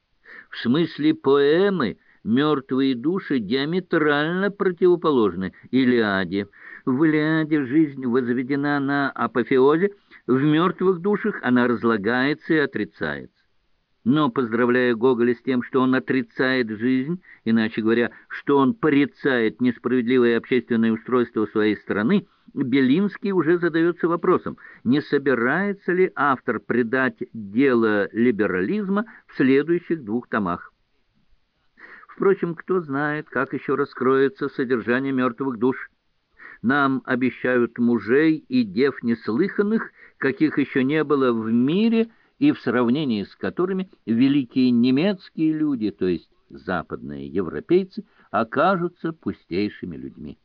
В смысле поэмы «Мертвые души» диаметрально противоположны Илиаде. В Илиаде жизнь возведена на апофеозе, в «Мертвых душах» она разлагается и отрицается. Но, поздравляя Гоголя с тем, что он отрицает жизнь, иначе говоря, что он порицает несправедливое общественное устройство своей страны, Белинский уже задается вопросом, не собирается ли автор предать дело либерализма в следующих двух томах. Впрочем, кто знает, как еще раскроется содержание «Мертвых душ». Нам обещают мужей и дев неслыханных, каких еще не было в мире, и в сравнении с которыми великие немецкие люди, то есть западные европейцы, окажутся пустейшими людьми.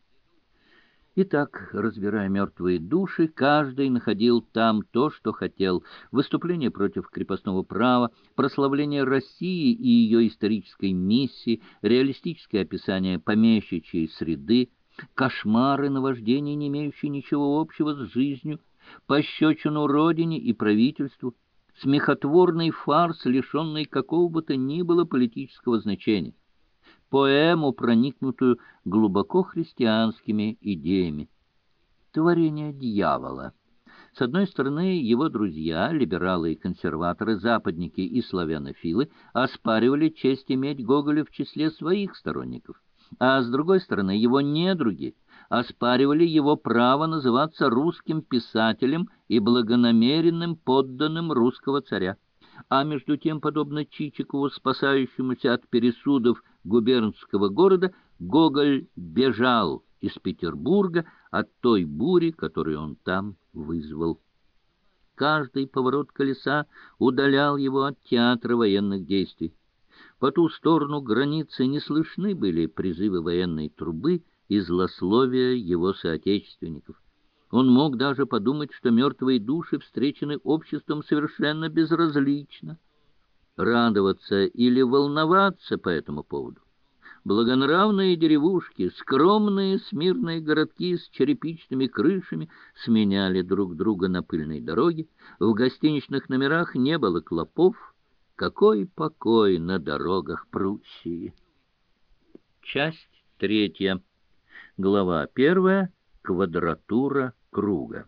Итак, разбирая «Мертвые души», каждый находил там то, что хотел. Выступление против крепостного права, прославление России и ее исторической миссии, реалистическое описание помещичьей среды, кошмары наваждения, не имеющие ничего общего с жизнью, пощечину родине и правительству, смехотворный фарс, лишенный какого бы то ни было политического значения, поэму, проникнутую глубоко христианскими идеями, творение дьявола. С одной стороны, его друзья, либералы и консерваторы, западники и славянофилы, оспаривали честь иметь Гоголя в числе своих сторонников, а с другой стороны, его недруги оспаривали его право называться русским писателем и благонамеренным подданным русского царя. А между тем, подобно Чичикову, спасающемуся от пересудов губернского города, Гоголь бежал из Петербурга от той бури, которую он там вызвал. Каждый поворот колеса удалял его от театра военных действий. По ту сторону границы не слышны были призывы военной трубы и злословия его соотечественников. Он мог даже подумать, что «Мертвые души» встречены обществом совершенно безразлично. Радоваться или волноваться по этому поводу. Благонравные деревушки, скромные смирные городки с черепичными крышами сменяли друг друга на пыльной дороге. В гостиничных номерах не было клопов. Какой покой на дорогах Пруссии! Часть третья. Глава первая. Квадратура круга.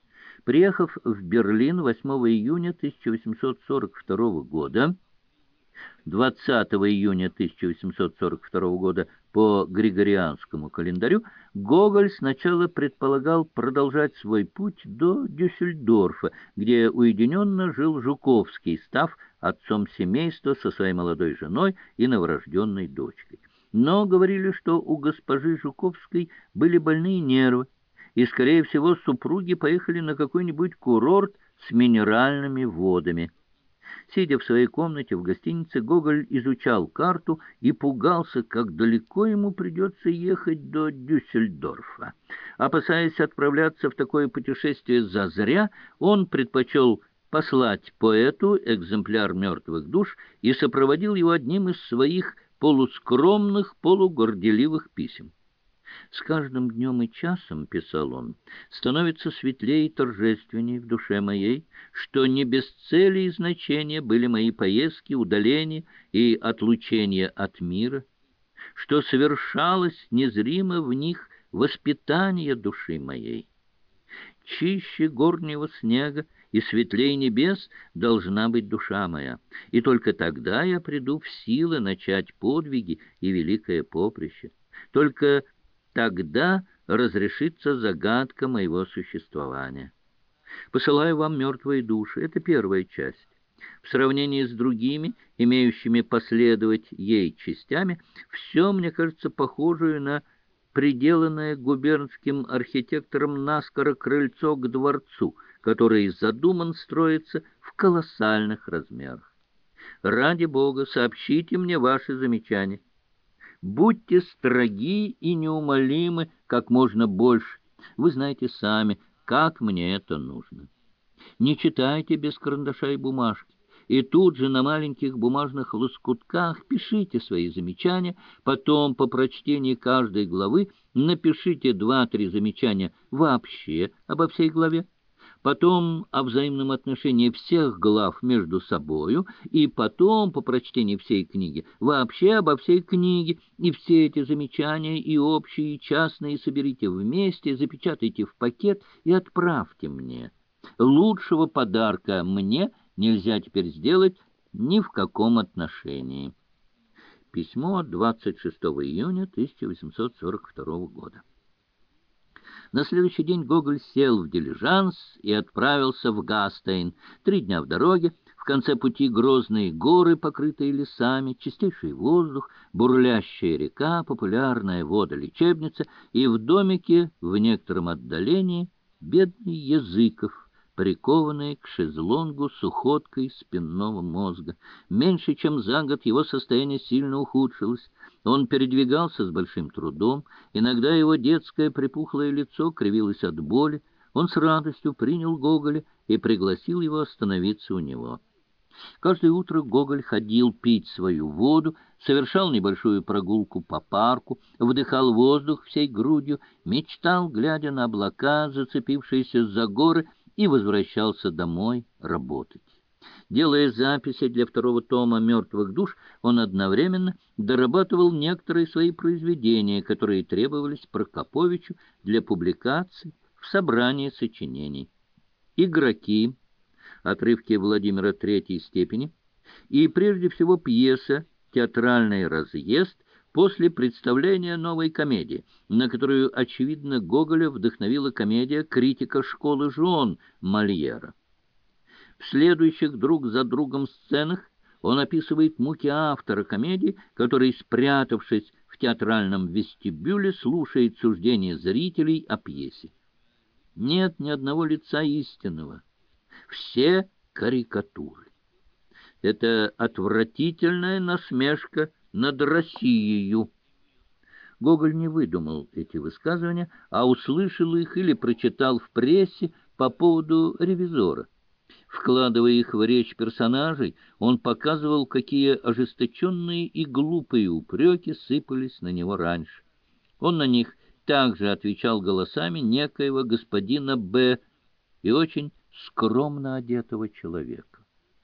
Приехав в Берлин восьмого июня тысяча восемьсот сорок второго года, двадцатого июня тысяча восемьсот сорок второго года по Григорианскому календарю, Гоголь сначала предполагал продолжать свой путь до Дюссельдорфа, где уединенно жил Жуковский, став отцом семейства со своей молодой женой и новорожденной дочкой. Но говорили, что у госпожи Жуковской были больные нервы, и, скорее всего, супруги поехали на какой-нибудь курорт с минеральными водами. Сидя в своей комнате в гостинице, Гоголь изучал карту и пугался, как далеко ему придется ехать до Дюссельдорфа. Опасаясь отправляться в такое путешествие зазря, он предпочел послать поэту экземпляр «Мертвых душ» и сопроводил его одним из своих полускромных, полугорделивых писем. «С каждым днем и часом, — писал он, — становится светлее и торжественней в душе моей, что не без цели и значения были мои поездки, удаления и отлучения от мира, что совершалось незримо в них воспитание души моей. Чище горнего снега и светлее небес должна быть душа моя, и только тогда я приду в силы начать подвиги и великое поприще. Только тогда разрешится загадка моего существования. Посылаю вам мертвые души. Это первая часть. В сравнении с другими, имеющими последовать ей частями, все, мне кажется, похожее на приделанное губернским архитектором наскоро крыльцо к дворцу, который задуман строиться в колоссальных размерах. Ради Бога, сообщите мне ваши замечания. Будьте строги и неумолимы как можно больше. Вы знаете сами, как мне это нужно. Не читайте без карандаша и бумажки, и тут же на маленьких бумажных лоскутках пишите свои замечания, потом по прочтении каждой главы напишите два-три замечания вообще обо всей главе, потом о взаимном отношении всех глав между собою, и потом, по прочтении всей книги, вообще обо всей книге, и все эти замечания, и общие, и частные, соберите вместе, запечатайте в пакет и отправьте мне. Лучшего подарка мне нельзя теперь сделать ни в каком отношении. Письмо двадцать шестого июня тысяча восемьсот сорок второго года. На следующий день Гоголь сел в дилижанс и отправился в Гастейн. Три дня в дороге. В конце пути грозные горы, покрытые лесами, чистейший воздух, бурлящая река, популярная водолечебница, и в домике в некотором отдалении бедный Языков, прикованный к шезлонгу с уходкой спинного мозга. Меньше чем за год его состояние сильно ухудшилось. Он передвигался с большим трудом, иногда его детское припухлое лицо кривилось от боли. Он с радостью принял Гоголя и пригласил его остановиться у него. Каждое утро Гоголь ходил пить свою воду, совершал небольшую прогулку по парку, вдыхал воздух всей грудью, мечтал, глядя на облака, зацепившиеся за горы, и возвращался домой работать. Делая записи для второго тома «Мертвых душ», он одновременно дорабатывал некоторые свои произведения, которые требовались Прокоповичу для публикации в собрании сочинений. «Игроки», отрывки Владимира Третьей степени, и прежде всего пьеса «Театральный разъезд» после представления новой комедии, на которую, очевидно, Гоголя вдохновила комедия «Критика школы жен» Мольера. В следующих друг за другом сценах он описывает муки автора комедии, который, спрятавшись в театральном вестибюле, слушает суждения зрителей о пьесе. Нет ни одного лица истинного. Все карикатуры. Это отвратительная насмешка над Россией. Гоголь не выдумал эти высказывания, а услышал их или прочитал в прессе по поводу «Ревизора». Вкладывая их в речь персонажей, он показывал, какие ожесточенные и глупые упреки сыпались на него раньше. Он на них также отвечал голосами некоего господина Б. и очень скромно одетого человека.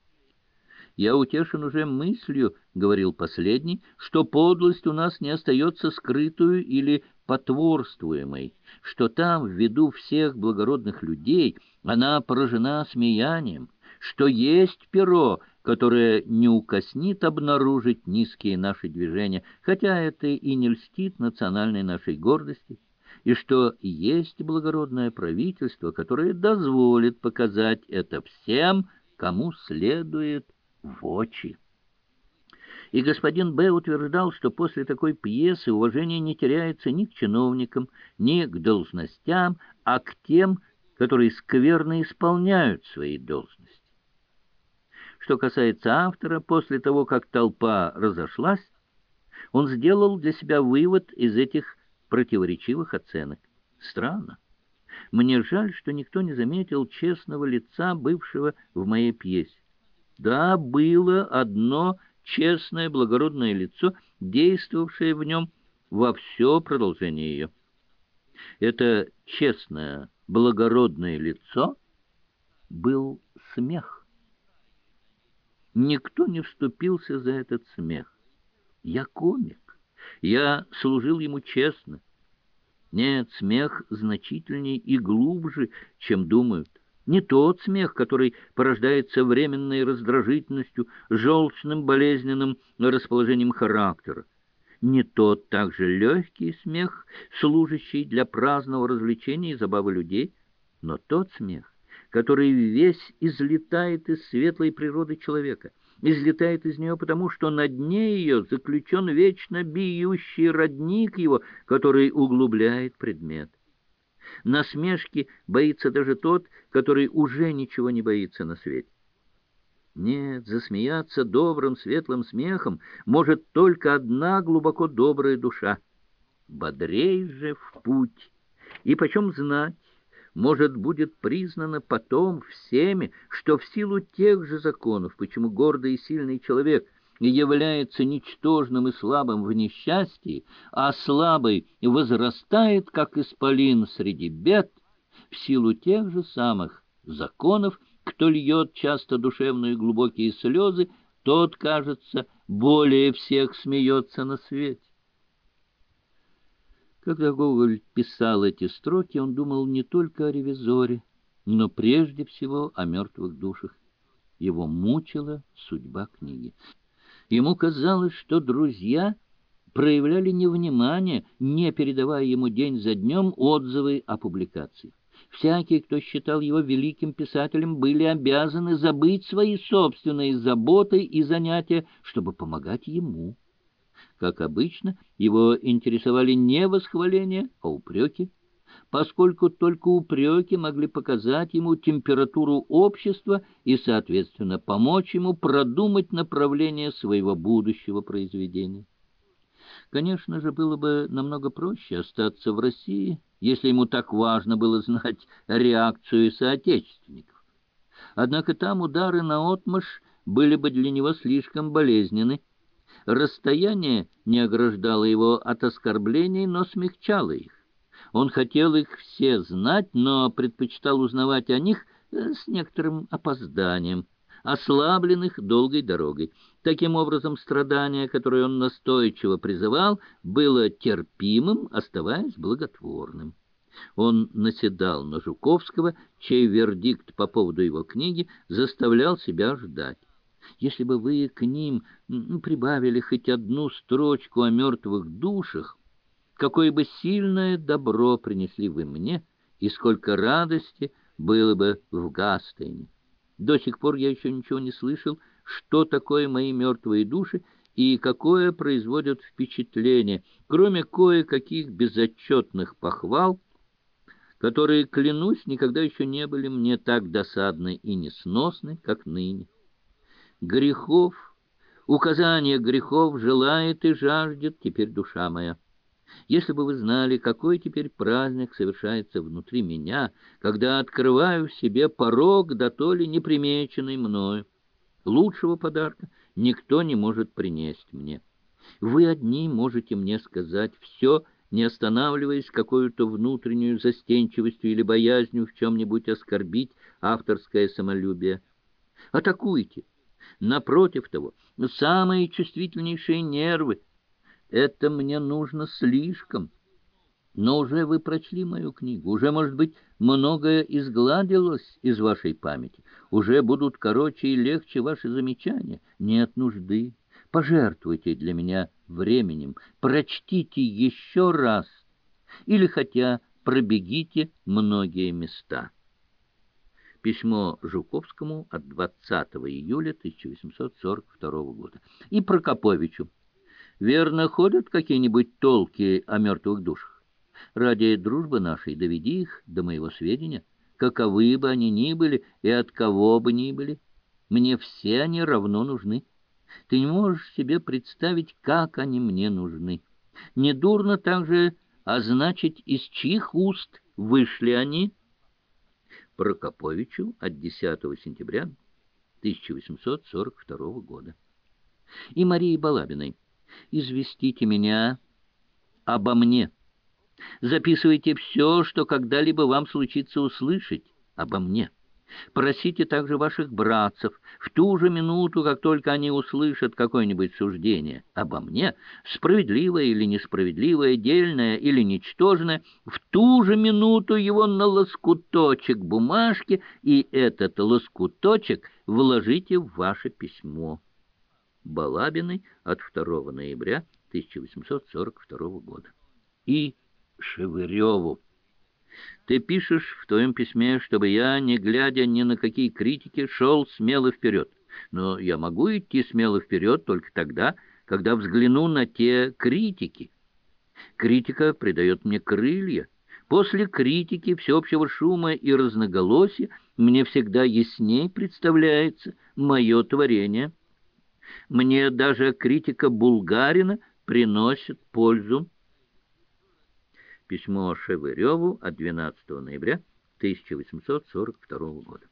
«Я утешен уже мыслью, — говорил последний, — что подлость у нас не остается скрытую или потворствуемой, что там, в виду всех благородных людей, она поражена смеянием, что есть перо, которое не укоснит обнаружить низкие наши движения, хотя это и не льстит национальной нашей гордости, и что есть благородное правительство, которое дозволит показать это всем, кому следует в очи. И господин Б. утверждал, что после такой пьесы уважение не теряется ни к чиновникам, ни к должностям, а к тем, которые скверно исполняют свои должности. Что касается автора, после того, как толпа разошлась, он сделал для себя вывод из этих противоречивых оценок. Странно. Мне жаль, что никто не заметил честного лица, бывшего в моей пьесе. Да, было одно честное, благородное лицо, действовавшее в нем во все продолжение ее. Это честное, благородное лицо был смех. Никто не вступился за этот смех. Я комик, я служил ему честно. Нет, смех значительней и глубже, чем думают. Не тот смех, который порождается временной раздражительностью, желчным болезненным расположением характера. Не тот также легкий смех, служащий для праздного развлечения и забавы людей, но тот смех, который весь излетает из светлой природы человека, излетает из нее потому, что на дне ее заключен вечно бьющий родник его, который углубляет предмет. Насмешки боится даже тот, который уже ничего не боится на свете. Нет, засмеяться добрым, светлым смехом может только одна глубоко добрая душа. Бодрей же в путь. И почем знать, может, будет признано потом всеми, что в силу тех же законов, почему гордый и сильный человек является ничтожным и слабым в несчастье, а слабый возрастает, как исполин среди бед, в силу тех же самых законов, кто льет часто душевные глубокие слезы, тот, кажется, более всех смеется на свете. Когда Гоголь писал эти строки, он думал не только о ревизоре, но прежде всего о мертвых душах. Его мучила судьба книги. Ему казалось, что друзья проявляли невнимание, не передавая ему день за днем отзывы о публикации. Всякие, кто считал его великим писателем, были обязаны забыть свои собственные заботы и занятия, чтобы помогать ему. Как обычно, его интересовали не восхваления, а упреки, поскольку только упреки могли показать ему температуру общества и, соответственно, помочь ему продумать направление своего будущего произведения. Конечно же, было бы намного проще остаться в России, если ему так важно было знать реакцию соотечественников. Однако там удары наотмашь были бы для него слишком болезненны. Расстояние не ограждало его от оскорблений, но смягчало их. Он хотел их все знать, но предпочитал узнавать о них с некоторым опозданием, ослабленных долгой дорогой. Таким образом, страдание, которое он настойчиво призывал, было терпимым, оставаясь благотворным. Он наседал на Жуковского, чей вердикт по поводу его книги заставлял себя ждать. Если бы вы к ним прибавили хоть одну строчку о мертвых душах, какое бы сильное добро принесли вы мне, и сколько радости было бы в Гастейне. До сих пор я еще ничего не слышал, что такое мои мертвые души и какое производят впечатление, кроме кое-каких безотчетных похвал, которые, клянусь, никогда еще не были мне так досадны и несносны, как ныне. Грехов, указания грехов желает и жаждет теперь душа моя. Если бы вы знали, какой теперь праздник совершается внутри меня, когда открываю в себе порог, да то ли непримеченный мною. Лучшего подарка никто не может принести мне. Вы одни можете мне сказать все, не останавливаясь какой-то внутреннюю застенчивостью или боязнью в чем-нибудь оскорбить авторское самолюбие. Атакуйте. Напротив того, самые чувствительнейшие нервы. Это мне нужно слишком. Но уже вы прочли мою книгу, уже, может быть, многое изгладилось из вашей памяти, уже будут короче и легче ваши замечания. Нет нужды. Пожертвуйте для меня временем, прочтите еще раз или хотя пробегите многие места. Письмо Жуковскому от двадцатого июля тысяча восемьсот сорок второго года. И Прокоповичу. Верно, ходят какие-нибудь толки о мертвых душах? Ради дружбы нашей доведи их до моего сведения, каковы бы они ни были и от кого бы ни были. Мне все они равно нужны. Ты не можешь себе представить, как они мне нужны. Недурно также означить, из чьих уст вышли они. Прокоповичу от десятого сентября тысяча восемьсот сорок второго года. И Марии Балабиной. Известите меня обо мне. Записывайте все, что когда-либо вам случится услышать обо мне. Просите также ваших братцев в ту же минуту, как только они услышат какое-нибудь суждение обо мне, справедливое или несправедливое, дельное или ничтожное, в ту же минуту его на лоскуточек бумажки, и этот лоскуточек вложите в ваше письмо. Балабиной от второго ноября тысяча восемьсот сорок второго года. И Шевыреву. Ты пишешь в твоем письме, чтобы я, не глядя ни на какие критики, шел смело вперед. Но я могу идти смело вперед только тогда, когда взгляну на те критики. Критика придает мне крылья. После критики, всеобщего шума и разноголосия мне всегда ясней представляется мое творение. Мне даже критика Булгарина приносит пользу. Письмо Шевыреву от двенадцатого ноября тысяча восемьсот сорок второго года.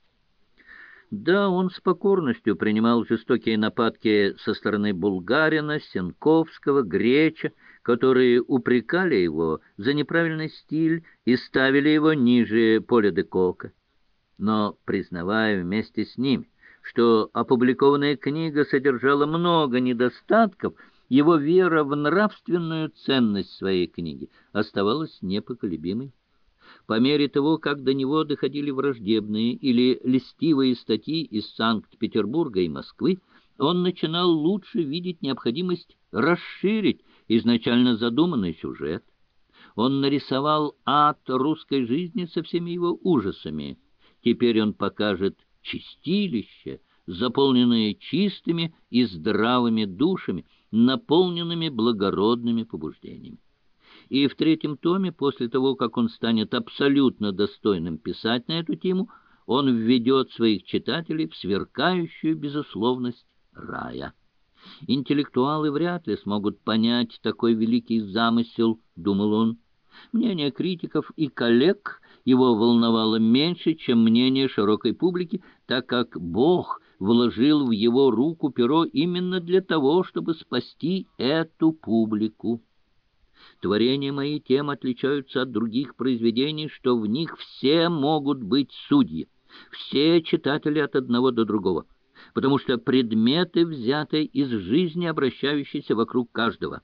Да, он с покорностью принимал жестокие нападки со стороны Булгарина, Сенковского, Греча, которые упрекали его за неправильный стиль и ставили его ниже Поля де Кока. Но, признавая вместе с ними, что опубликованная книга содержала много недостатков, его вера в нравственную ценность своей книги оставалась непоколебимой. По мере того, как до него доходили враждебные или льстивые статьи из Санкт-Петербурга и Москвы, он начинал лучше видеть необходимость расширить изначально задуманный сюжет. Он нарисовал ад русской жизни со всеми его ужасами. Теперь он покажет чистилище, заполненные чистыми и здравыми душами, наполненными благородными побуждениями. И в третьем томе, после того, как он станет абсолютно достойным писать на эту тему, он введет своих читателей в сверкающую безусловность рая. Интеллектуалы вряд ли смогут понять такой великий замысел, думал он. Мнение критиков и коллег его волновало меньше, чем мнение широкой публики, так как Бог вложил в его руку перо именно для того, чтобы спасти эту публику. Творения мои тем отличаются от других произведений, что в них все могут быть судьи, все читатели от одного до другого, потому что предметы взяты из жизни, обращающейся вокруг каждого.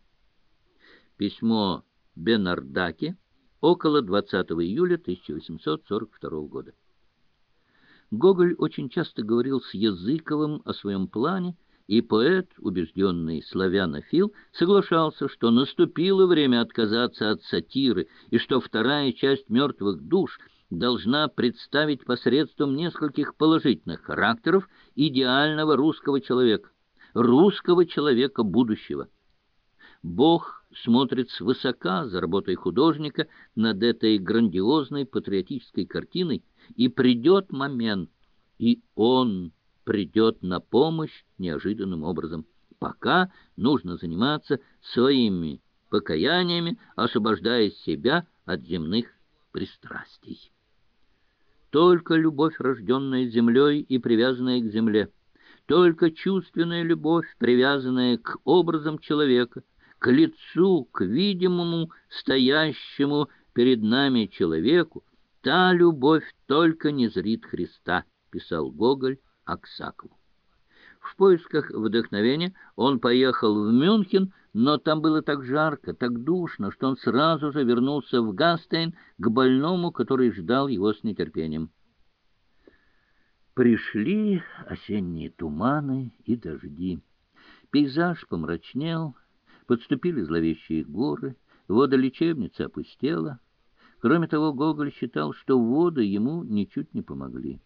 Письмо Бенардаке около двадцатого июля тысяча восемьсот сорок второго года. Гоголь очень часто говорил с Языковым о своем плане, и поэт, убежденный славянофил, соглашался, что наступило время отказаться от сатиры, и что вторая часть «Мертвых душ» должна представить посредством нескольких положительных характеров идеального русского человека, русского человека будущего. Бог смотрит свысока за работой художника над этой грандиозной патриотической картиной, и придет момент, и он придет на помощь неожиданным образом. Пока нужно заниматься своими покаяниями, освобождая себя от земных пристрастий. Только любовь, рожденная землей и привязанная к земле, только чувственная любовь, привязанная к образам человека, к лицу, к видимому, стоящему перед нами человеку, та любовь только не зрит Христа, писал Гоголь Аксакову. В поисках вдохновения он поехал в Мюнхен, но там было так жарко, так душно, что он сразу же вернулся в Гастейн к больному, который ждал его с нетерпением. Пришли осенние туманы и дожди. Пейзаж помрачнел, подступили зловещие горы, водолечебница опустела. Кроме того, Гоголь считал, что воды ему ничуть не помогли.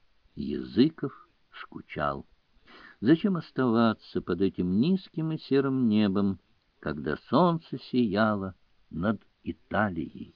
Языков скучал. Зачем оставаться под этим низким и серым небом, когда солнце сияло над Италией?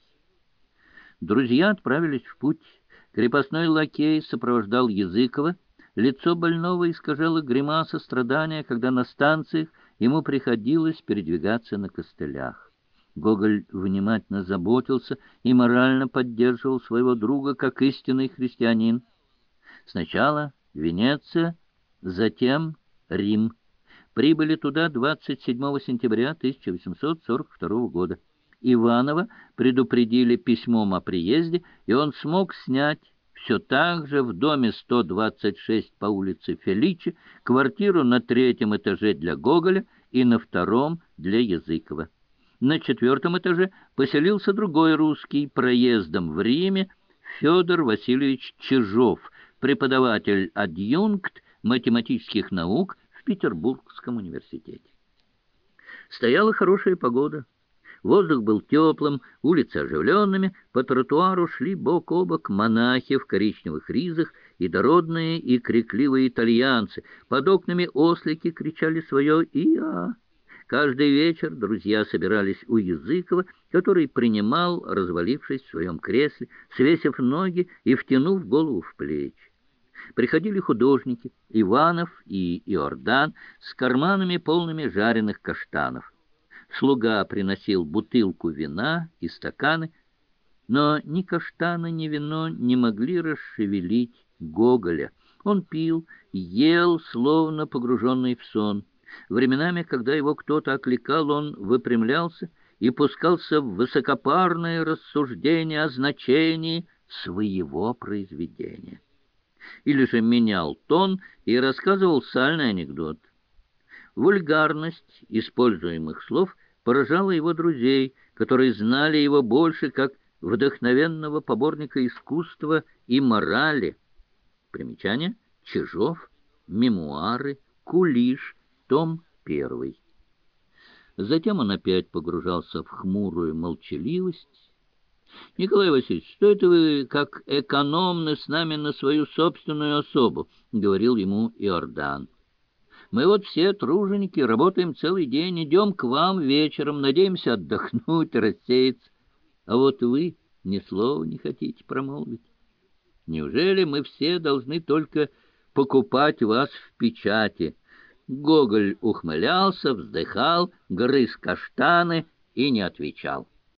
Друзья отправились в путь. Крепостной лакей сопровождал Языкова. Лицо больного искажало гримаса страдания, когда на станциях ему приходилось передвигаться на костылях. Гоголь внимательно заботился и морально поддерживал своего друга как истинный христианин. Сначала Венеция, затем Рим. Прибыли туда двадцать седьмого сентября тысяча восемьсот сорок второго года. Иванова предупредили письмом о приезде, и он смог снять все так же в доме сто двадцать шесть по улице Феличи квартиру на третьем этаже для Гоголя и на втором для Языкова. На четвертом этаже поселился другой русский проездом в Риме Федор Васильевич Чижов, преподаватель-адъюнкт математических наук в Петербургском университете. Стояла хорошая погода. Воздух был теплым, улицы оживленными, по тротуару шли бок о бок монахи в коричневых ризах и дородные и крикливые итальянцы. Под окнами ослики кричали свое «Иа». Каждый вечер друзья собирались у Языкова, который принимал, развалившись в своем кресле, свесив ноги и втянув голову в плечи. Приходили художники Иванов и Иордан с карманами, полными жареных каштанов. Слуга приносил бутылку вина и стаканы, но ни каштаны, ни вино не могли расшевелить Гоголя. Он пил, ел, словно погруженный в сон. Временами, когда его кто-то окликал, он выпрямлялся и пускался в высокопарные рассуждения о значении своего произведения. Или же менял тон и рассказывал сальный анекдот. Вульгарность используемых слов поражала его друзей, которые знали его больше как вдохновенного поборника искусства и морали. Примечание: Чижов, мемуары, Кулиш, том первый. Затем он опять погружался в хмурую молчаливость. — Николай Васильевич, что это вы как экономны с нами на свою собственную особу? — говорил ему Иордан. — Мы вот все труженики, работаем целый день, идем к вам вечером, надеемся отдохнуть, рассеяться. А вот вы ни слова не хотите промолвить. Неужели мы все должны только покупать вас в печати? Гоголь ухмылялся, вздыхал, грыз каштаны и не отвечал.